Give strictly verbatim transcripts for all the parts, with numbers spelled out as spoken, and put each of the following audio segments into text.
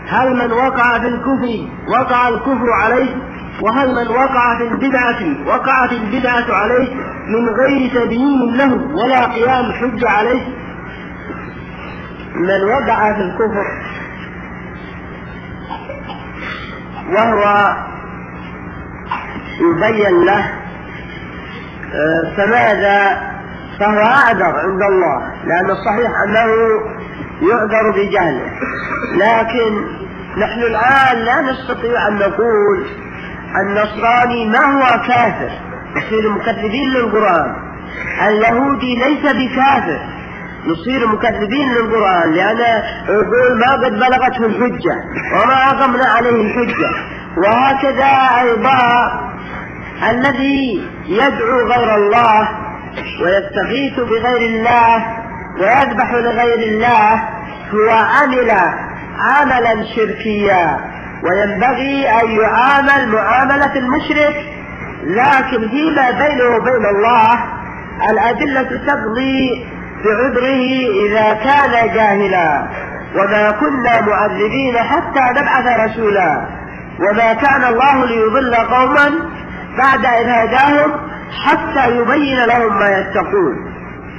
هل من وقع في الكفر وقع الكفر عليه، وهل من وقع في البدعة وقعت البدعة عليه من غير تبيين له ولا قيام حج عليه؟ من وقع في الكفر وهو يبين له فماذا؟ فهو أعذر عند الله، لأن الصحيح أنه يعذر بجهله. لكن نحن الآن لا نستطيع أن نقول النصراني ما هو كافر، نصير مكذبين للقرآن. اليهودي ليس بكافر، نصير مكذبين للقرآن، لأن يقول ما قد بلغته الحجة وما أقمنا عليه الحجة. وهكذا أيضا الذي يدعو غير الله ويستغيث بغير الله ويذبح لغير الله هو عمل عملا شركيا، وينبغي أن يعامل معاملة المشرك، لكن فيما بينه وبين الله الأدلة تقضي بعذره إذا كان جاهلا. وما كنا معذبين حتى نبعث رسولا، وما كان الله ليضل قوما بعد إذ هداهم حتى يبين لهم ما يتقون.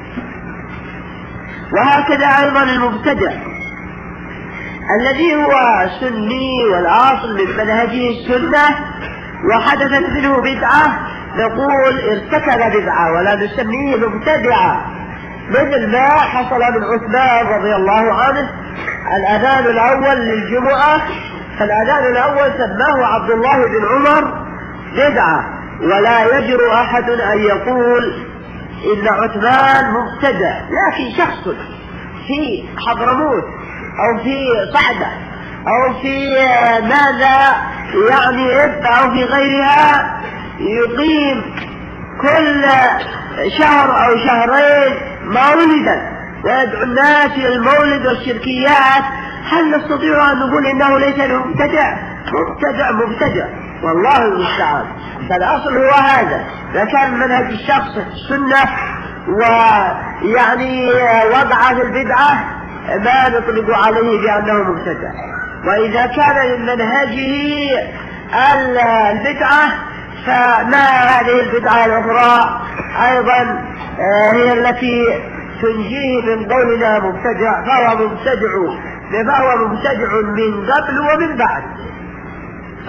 وهكذا أيضا المبتدع الذي هو سني والأصل من منهجه السنة وحدثت منه بدعة نقول ارتكب بدعة ولا نسميه مبتدعا، مثل ما حصل من عثمان رضي الله عنه الأذان الأول للجمعة، فالأذان الأول سماه عبد الله بن عمر بدعة، ولا يجرؤ أحد أن يقول إن عثمان مبتدع. لكن شخص في حضرموت أو في صعدة أو في ماذا يعني إب أو في غيرها يقيم كل شهر أو شهرين مولدا ويدعو الناس إلى المولد والشركيات، هل نستطيع أن نقول إنه ليس مبتدع؟ مبتدع مبتدع والله المستعان. فالأصل هو هذا، إذا كان منهج الشخص السنة ويعني وضع في البدعة ما نطلق عليه بأنه مبتدع، وإذا كان من منهجه البدعة فما هذه البدعة الأخرى أيضا هي التي تنجيه من قولنا مبتدع، فهو مبتدع فهو مبتدع من قبل ومن بعد.